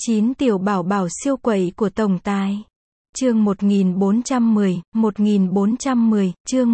9 tiểu bảo bảo siêu quẩy của tổng tài. Chương 1410, 1410, chương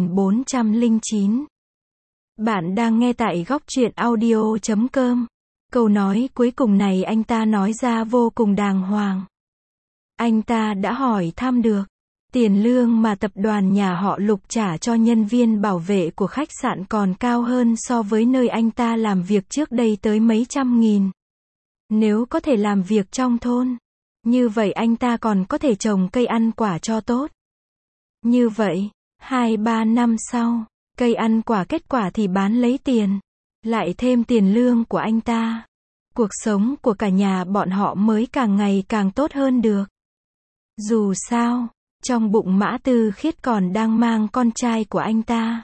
1409. Bạn đang nghe tại góc truyện audio.com. Câu nói cuối cùng này anh ta nói ra vô cùng đàng hoàng. Anh ta đã hỏi thăm được tiền lương mà tập đoàn nhà họ Lục trả cho nhân viên bảo vệ của khách sạn còn cao hơn so với nơi anh ta làm việc trước đây tới mấy trăm nghìn. Nếu có thể làm việc trong thôn, như vậy anh ta còn có thể trồng cây ăn quả cho tốt. Như vậy, 2-3 năm sau, cây ăn quả kết quả thì bán lấy tiền, lại thêm tiền lương của anh ta. Cuộc sống của cả nhà bọn họ mới càng ngày càng tốt hơn được. Dù sao, trong bụng Mã Tư Khiết còn đang mang con trai của anh ta.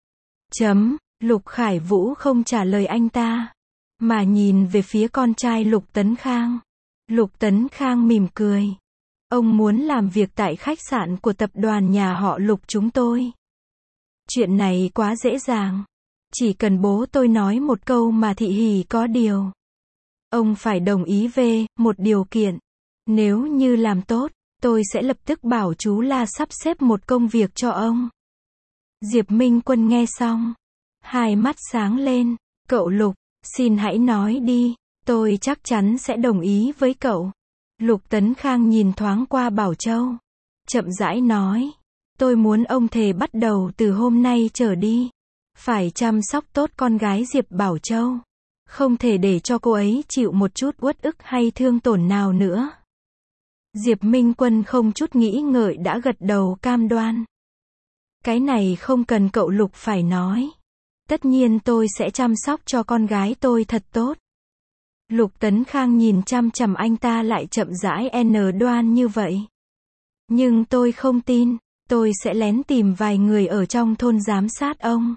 Lục Khải Vũ không trả lời anh ta, mà nhìn về phía con trai Lục Tấn Khang. Lục Tấn Khang mỉm cười. Ông muốn làm việc tại khách sạn của tập đoàn nhà họ Lục chúng tôi. Chuyện này quá dễ dàng. Chỉ cần bố tôi nói một câu mà thị hỉ có điều. Ông phải đồng ý về một điều kiện. Nếu như làm tốt, tôi sẽ lập tức bảo chú La sắp xếp một công việc cho ông. Diệp Minh Quân nghe xong, hai mắt sáng lên. Cậu Lục, xin hãy nói đi, tôi chắc chắn sẽ đồng ý với cậu. Lục Tấn Khang nhìn thoáng qua Bảo Châu, chậm rãi nói, tôi muốn ông thề bắt đầu từ hôm nay trở đi, phải chăm sóc tốt con gái Diệp Bảo Châu, không thể để cho cô ấy chịu một chút uất ức hay thương tổn nào nữa. Diệp Minh Quân không chút nghĩ ngợi đã gật đầu cam đoan. Cái này không cần cậu Lục phải nói. Tất nhiên tôi sẽ chăm sóc cho con gái tôi thật tốt. Lục Tấn Khang nhìn chăm chằm anh ta lại chậm rãi đoan như vậy. Nhưng tôi không tin, tôi sẽ lén tìm vài người ở trong thôn giám sát ông.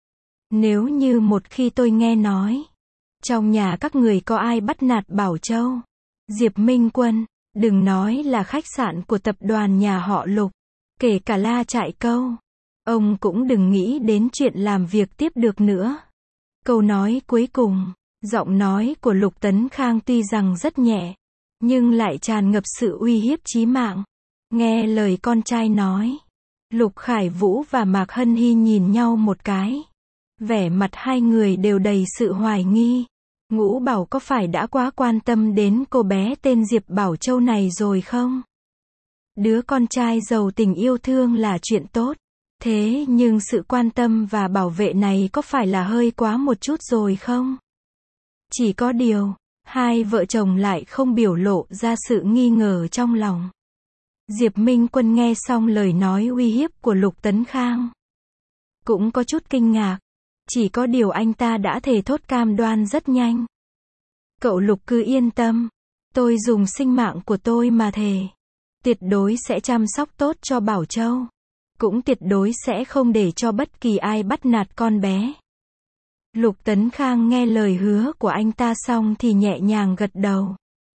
Nếu như một khi tôi nghe nói, trong nhà các người có ai bắt nạt Bảo Châu, Diệp Minh Quân, đừng nói là khách sạn của tập đoàn nhà họ Lục, kể cả La Trại Câu, ông cũng đừng nghĩ đến chuyện làm việc tiếp được nữa. Câu nói cuối cùng, giọng nói của Lục Tấn Khang tuy rằng rất nhẹ, nhưng lại tràn ngập sự uy hiếp chí mạng. Nghe lời con trai nói, Lục Khải Vũ và Mạc Hân Hy nhìn nhau một cái. Vẻ mặt hai người đều đầy sự hoài nghi. Ngũ Bảo có phải đã quá quan tâm đến cô bé tên Diệp Bảo Châu này rồi không? Đứa con trai giàu tình yêu thương là chuyện tốt. Thế nhưng sự quan tâm và bảo vệ này có phải là hơi quá một chút rồi không? Chỉ có điều, hai vợ chồng lại không biểu lộ ra sự nghi ngờ trong lòng. Diệp Minh Quân nghe xong lời nói uy hiếp của Lục Tấn Khang, cũng có chút kinh ngạc. Chỉ có điều anh ta đã thề thốt cam đoan rất nhanh. Cậu Lục cứ yên tâm, tôi dùng sinh mạng của tôi mà thề. Tuyệt đối sẽ chăm sóc tốt cho Bảo Châu. Cũng tuyệt đối sẽ không để cho bất kỳ ai bắt nạt con bé. Lục Tấn Khang nghe lời hứa của anh ta xong thì nhẹ nhàng gật đầu.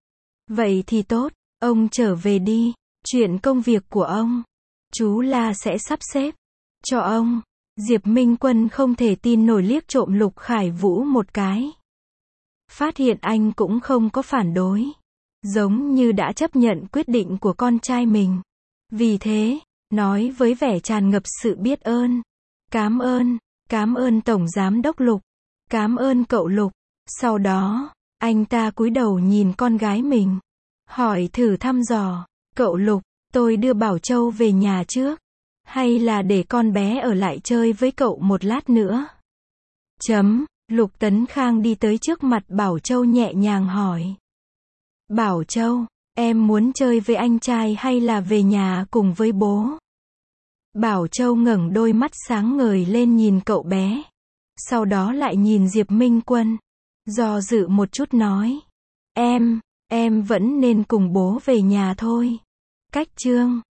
Vậy thì tốt, ông trở về đi. Chuyện công việc của ông, chú La sẽ sắp xếp cho ông. Diệp Minh Quân không thể tin nổi liếc trộm Lục Khải Vũ một cái. Phát hiện anh cũng không có phản đối. Giống như đã chấp nhận quyết định của con trai mình. Vì thế, nói với vẻ tràn ngập sự biết ơn. Cảm ơn Tổng Giám đốc Lục. Cảm ơn cậu Lục. Sau đó, anh ta cúi đầu nhìn con gái mình. Hỏi thử thăm dò, cậu Lục, tôi đưa Bảo Châu về nhà trước. Hay là để con bé ở lại chơi với cậu một lát nữa? Lục Tấn Khang đi tới trước mặt Bảo Châu nhẹ nhàng hỏi. Bảo Châu, em muốn chơi với anh trai hay là về nhà cùng với bố? Bảo Châu ngẩng đôi mắt sáng ngời lên nhìn cậu bé. Sau đó lại nhìn Diệp Minh Quân. Do dự một chút nói. Em vẫn nên cùng bố về nhà thôi. Cách chương